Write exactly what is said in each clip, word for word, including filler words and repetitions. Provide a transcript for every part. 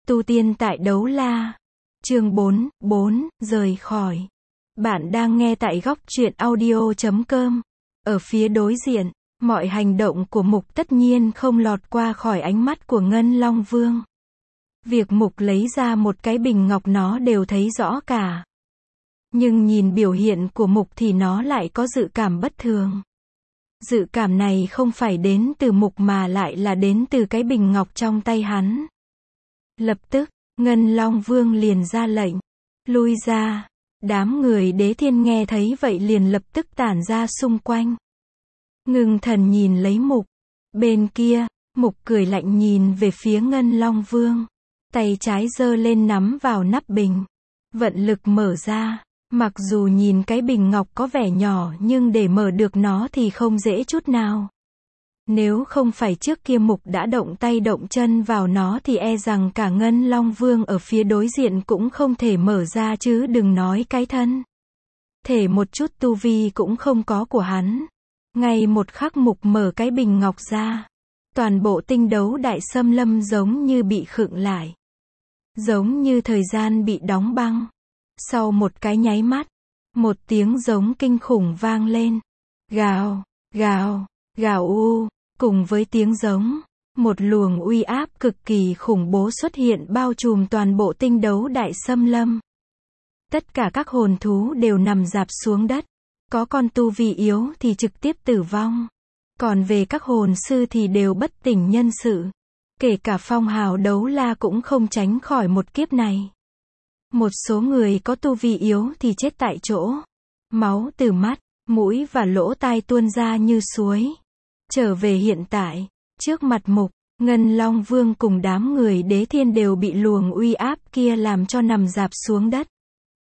Tu tiên tại Đấu La. Chương bốn, bốn, rời khỏi. Bạn đang nghe tại góc truyện audio chấm com. Ở phía đối diện, mọi hành động của Mục tất nhiên không lọt qua khỏi ánh mắt của Ngân Long Vương. Việc Mục lấy ra một cái bình ngọc nó đều thấy rõ cả. Nhưng nhìn biểu hiện của Mục thì nó lại có dự cảm bất thường. Dự cảm này không phải đến từ Mục mà lại là đến từ cái bình ngọc trong tay hắn. Lập tức, Ngân Long Vương liền ra lệnh. Lui ra. Đám người Đế Thiên nghe thấy vậy liền lập tức tản ra xung quanh. Ngưng thần nhìn lấy Mục. Bên kia, Mục cười lạnh nhìn về phía Ngân Long Vương. Tay trái giơ lên nắm vào nắp bình. Vận lực mở ra. Mặc dù nhìn cái bình ngọc có vẻ nhỏ nhưng để mở được nó thì không dễ chút nào. Nếu không phải trước kia Mục đã động tay động chân vào nó thì e rằng cả Ngân Long Vương ở phía đối diện cũng không thể mở ra chứ đừng nói cái thân. Thể một chút tu vi cũng không có của hắn. Ngay một khắc Mục mở cái bình ngọc ra. Toàn bộ tinh đấu đại xâm lâm giống như bị khựng lại. Giống như thời gian bị đóng băng. Sau một cái nháy mắt, một tiếng giống kinh khủng vang lên. Gào, gào, gào u. Cùng với tiếng giống, một luồng uy áp cực kỳ khủng bố xuất hiện bao trùm toàn bộ tinh đấu đại xâm lâm. Tất cả các hồn thú đều nằm rạp xuống đất. Có con tu vi yếu thì trực tiếp tử vong. Còn về các hồn sư thì đều bất tỉnh nhân sự. Kể cả phong hào đấu la cũng không tránh khỏi một kiếp này. Một số người có tu vi yếu thì chết tại chỗ. Máu từ mắt, mũi và lỗ tai tuôn ra như suối. Trở về hiện tại, trước mặt Mục, Ngân Long Vương cùng đám người Đế Thiên đều bị luồng uy áp kia làm cho nằm rạp xuống đất.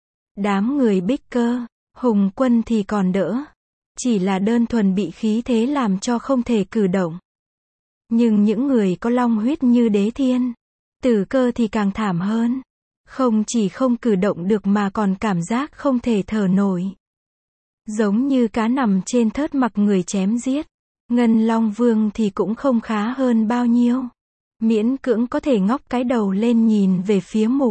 Đám người Bích Cơ, Hùng Quân thì còn đỡ. Chỉ là đơn thuần bị khí thế làm cho không thể cử động. Nhưng những người có long huyết như Đế Thiên, Tử Cơ thì càng thảm hơn. Không chỉ không cử động được mà còn cảm giác không thể thở nổi. Giống như cá nằm trên thớt mặc người chém giết. Ngân Long Vương thì cũng không khá hơn bao nhiêu. Miễn cưỡng có thể ngóc cái đầu lên nhìn về phía Mục.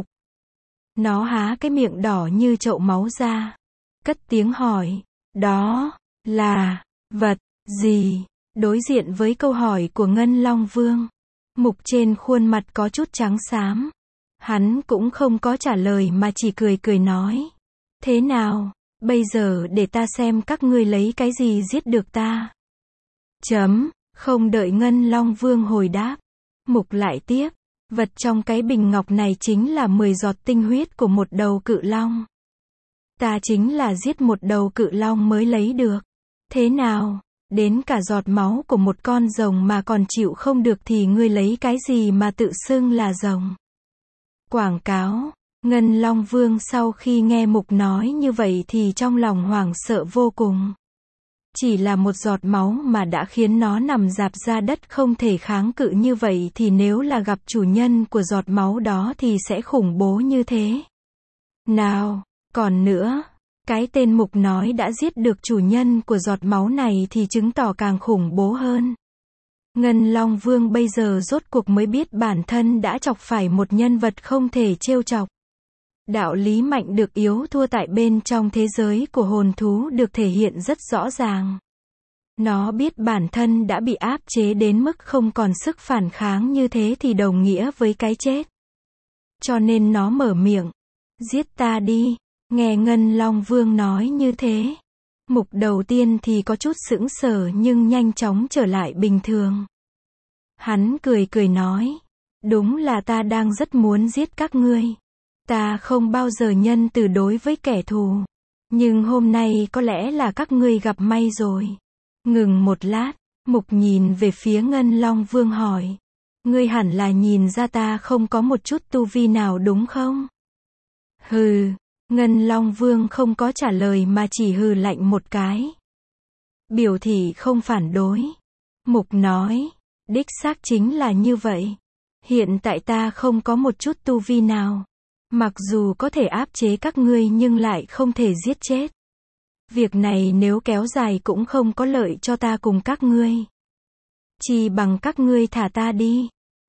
Nó há cái miệng đỏ như chậu máu ra. Cất tiếng hỏi. Đó là vật gì? Đối diện với câu hỏi của Ngân Long Vương, Mục trên khuôn mặt có chút trắng xám. Hắn cũng không có trả lời mà chỉ cười cười nói. Thế nào? Bây giờ để ta xem các ngươi lấy cái gì giết được ta. Chấm, không đợi Ngân Long Vương hồi đáp. Mục lại tiếp, vật trong cái bình ngọc này chính là mười giọt tinh huyết của một đầu cự long. Ta chính là giết một đầu cự long mới lấy được. Thế nào, đến cả giọt máu của một con rồng mà còn chịu không được thì ngươi lấy cái gì mà tự xưng là rồng? Quảng cáo. Ngân Long Vương sau khi nghe Mục nói như vậy thì trong lòng hoảng sợ vô cùng. Chỉ là một giọt máu mà đã khiến nó nằm rạp ra đất không thể kháng cự như vậy thì nếu là gặp chủ nhân của giọt máu đó thì sẽ khủng bố như thế. Nào, còn nữa, cái tên Mục nói đã giết được chủ nhân của giọt máu này thì chứng tỏ càng khủng bố hơn. Ngân Long Vương bây giờ rốt cuộc mới biết bản thân đã chọc phải một nhân vật không thể trêu chọc. Đạo lý mạnh được yếu thua tại bên trong thế giới của hồn thú được thể hiện rất rõ ràng. Nó biết bản thân đã bị áp chế đến mức không còn sức phản kháng như thế thì đồng nghĩa với cái chết. Cho nên nó mở miệng. Giết ta đi. Nghe Ngân Long Vương nói như thế. Mục đầu tiên thì có chút sững sờ nhưng nhanh chóng trở lại bình thường. Hắn cười cười nói. Đúng là ta đang rất muốn giết các ngươi. Ta không bao giờ nhân từ đối với kẻ thù. Nhưng hôm nay có lẽ là các ngươi gặp may rồi. Ngừng một lát, Mục nhìn về phía Ngân Long Vương hỏi. Ngươi hẳn là nhìn ra ta không có một chút tu vi nào đúng không? Hừ, Ngân Long Vương không có trả lời mà chỉ hừ lạnh một cái. Biểu thị không phản đối. Mục nói, đích xác chính là như vậy. Hiện tại ta không có một chút tu vi nào. Mặc dù có thể áp chế các ngươi nhưng lại không thể giết chết. Việc này nếu kéo dài cũng không có lợi cho ta cùng các ngươi. Chỉ bằng các ngươi thả ta đi.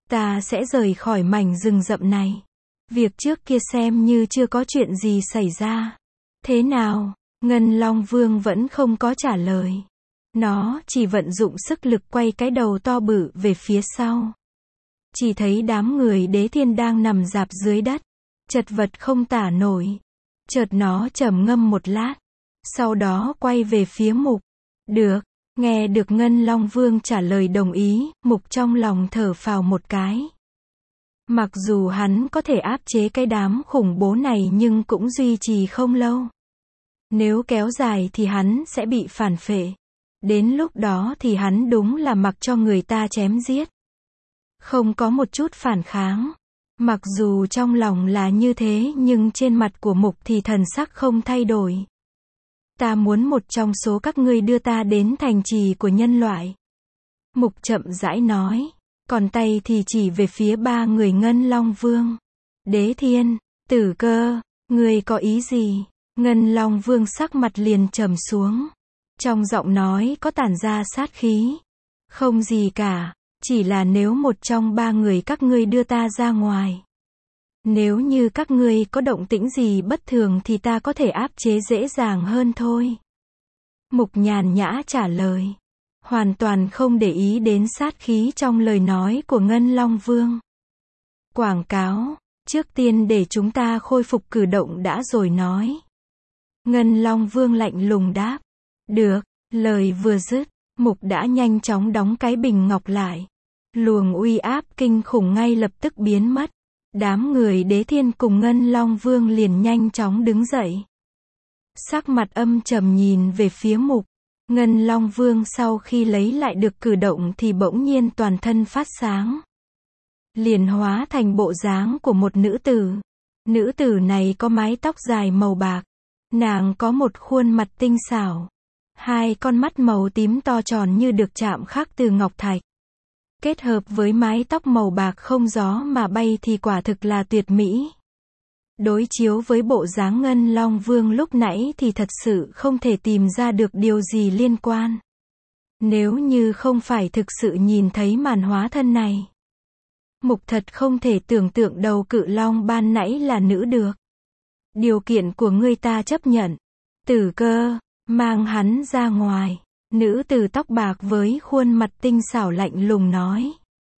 Ta sẽ rời khỏi mảnh rừng rậm này. Việc trước kia xem như chưa có chuyện gì xảy ra. Thế nào? Ngân Long Vương vẫn không có trả lời. Nó chỉ vận dụng sức lực quay cái đầu to bự về phía sau. Chỉ thấy đám người Đế Thiên đang nằm rạp dưới đất, chật vật không tả nổi. Chợt nó trầm ngâm một lát, sau đó quay về phía Mục. Được, nghe được Ngân Long Vương trả lời đồng ý, Mục trong lòng thở phào một cái. Mặc dù hắn có thể áp chế cái đám khủng bố này nhưng cũng duy trì không lâu. Nếu kéo dài thì hắn sẽ bị phản phệ. Đến lúc đó thì hắn đúng là mặc cho người ta chém giết. Không có một chút phản kháng. Mặc dù trong lòng là như thế nhưng trên mặt của Mục thì thần sắc không thay đổi. Ta muốn một trong số các ngươi đưa ta đến thành trì của nhân loại. Mục chậm rãi nói. Còn tay thì chỉ về phía ba người Ngân Long Vương. Đế Thiên, Tử Cơ, ngươi có ý gì? Ngân Long Vương sắc mặt liền trầm xuống. Trong giọng nói có tản ra sát khí. Không gì cả, chỉ là nếu một trong ba người các ngươi đưa ta ra ngoài. Nếu như các ngươi có động tĩnh gì bất thường thì ta có thể áp chế dễ dàng hơn thôi. Mục nhàn nhã trả lời. Hoàn toàn không để ý đến sát khí trong lời nói của Ngân Long Vương. Quảng cáo, trước tiên để chúng ta khôi phục cử động đã rồi nói. Ngân Long Vương lạnh lùng đáp. Được, lời vừa dứt, Mục đã nhanh chóng đóng cái bình ngọc lại. Luồng uy áp kinh khủng ngay lập tức biến mất. Đám người Đế Thiên cùng Ngân Long Vương liền nhanh chóng đứng dậy. Sắc mặt âm trầm nhìn về phía Mục. Ngân Long Vương sau khi lấy lại được cử động thì bỗng nhiên toàn thân phát sáng. Liền hóa thành bộ dáng của một nữ tử. Nữ tử này có mái tóc dài màu bạc. Nàng có một khuôn mặt tinh xảo. Hai con mắt màu tím to tròn như được chạm khắc từ ngọc thạch. Kết hợp với mái tóc màu bạc không gió mà bay thì quả thực là tuyệt mỹ. Đối chiếu với bộ dáng Ngân Long Vương lúc nãy thì thật sự không thể tìm ra được điều gì liên quan. Nếu như không phải thực sự nhìn thấy màn hóa thân này. Mục thật không thể tưởng tượng đầu cự long ban nãy là nữ được. Điều kiện của ngươi ta chấp nhận. Tử Cơ, mang hắn ra ngoài. Nữ tử tóc bạc với khuôn mặt tinh xảo lạnh lùng nói.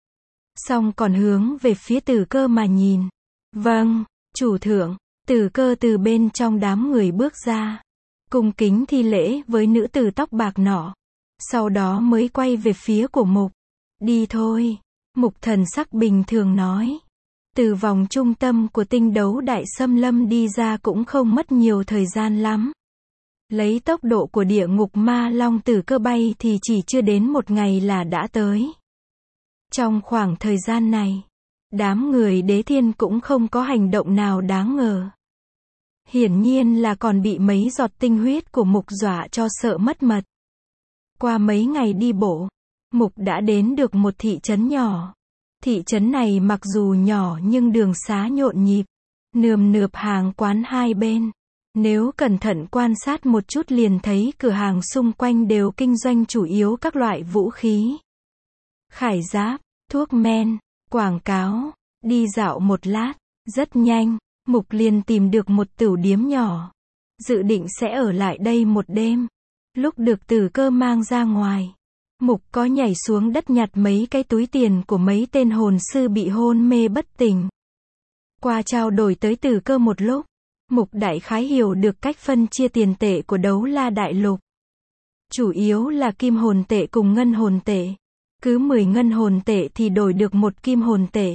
Xong còn hướng về phía Tử Cơ mà nhìn. Vâng, chủ thượng. Tử Cơ từ bên trong đám người bước ra. Cung kính thi lễ với nữ tử tóc bạc nọ. Sau đó mới quay về phía của Mục. Đi thôi. Mục thần sắc bình thường nói. Từ vòng trung tâm của tinh đấu đại xâm lâm đi ra cũng không mất nhiều thời gian lắm. Lấy tốc độ của địa ngục ma long Tử Cơ bay thì chỉ chưa đến một ngày là đã tới. Trong khoảng thời gian này, đám người Đế Thiên cũng không có hành động nào đáng ngờ. Hiển nhiên là còn bị mấy giọt tinh huyết của Mục dọa cho sợ mất mật. Qua mấy ngày đi bộ, Mục đã đến được một thị trấn nhỏ. Thị trấn này mặc dù nhỏ nhưng đường xá nhộn nhịp, nườm nượp hàng quán hai bên. Nếu cẩn thận quan sát một chút liền thấy cửa hàng xung quanh đều kinh doanh chủ yếu các loại vũ khí, khải giáp, thuốc men, quảng cáo. Đi dạo một lát, rất nhanh, Mục liền tìm được một tửu điếm nhỏ. Dự định sẽ ở lại đây một đêm. Lúc được Tử Cơ mang ra ngoài, Mục có nhảy xuống đất nhặt mấy cái túi tiền của mấy tên hồn sư bị hôn mê bất tỉnh. Qua trao đổi tới Tử Cơ một lúc, Mục đại khái hiểu được cách phân chia tiền tệ của Đấu La Đại Lục. Chủ yếu là kim hồn tệ cùng ngân hồn tệ. Cứ mười ngân hồn tệ thì đổi được một kim hồn tệ.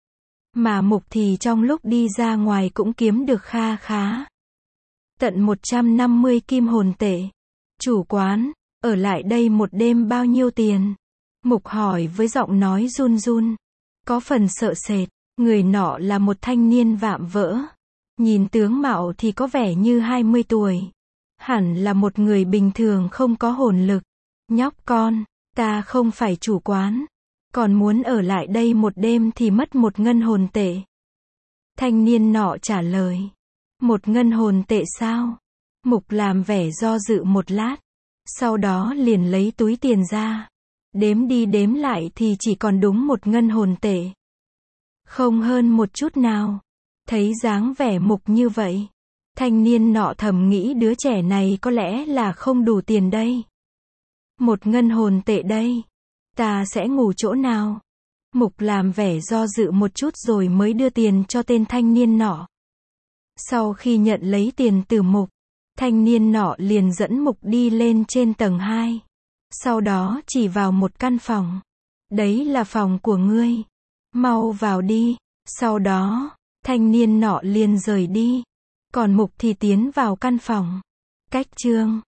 Mà Mục thì trong lúc đi ra ngoài cũng kiếm được kha khá. Tận một trăm năm mươi kim hồn tệ. Chủ quán, ở lại đây một đêm bao nhiêu tiền? Mục hỏi với giọng nói run run. Có phần sợ sệt, người nọ là một thanh niên vạm vỡ. Nhìn tướng mạo thì có vẻ như hai mươi tuổi. Hẳn là một người bình thường không có hồn lực. Nhóc con, ta không phải chủ quán. Còn muốn ở lại đây một đêm thì mất một ngân hồn tệ. Thanh niên nọ trả lời. Một ngân hồn tệ sao? Mục làm vẻ do dự một lát. Sau đó liền lấy túi tiền ra. Đếm đi đếm lại thì chỉ còn đúng một ngân hồn tệ. Không hơn một chút nào. Thấy dáng vẻ Mục như vậy, thanh niên nọ thầm nghĩ đứa trẻ này có lẽ là không đủ tiền đây. Một ngân hồn tệ đây. Ta sẽ ngủ chỗ nào? Mục làm vẻ do dự một chút rồi mới đưa tiền cho tên thanh niên nọ. Sau khi nhận lấy tiền từ Mục, thanh niên nọ liền dẫn Mục đi lên trên tầng hai. Sau đó chỉ vào một căn phòng. Đấy là phòng của ngươi. Mau vào đi. Sau đó, thanh niên nọ liền rời đi. Còn Mục thì tiến vào căn phòng. Cách chương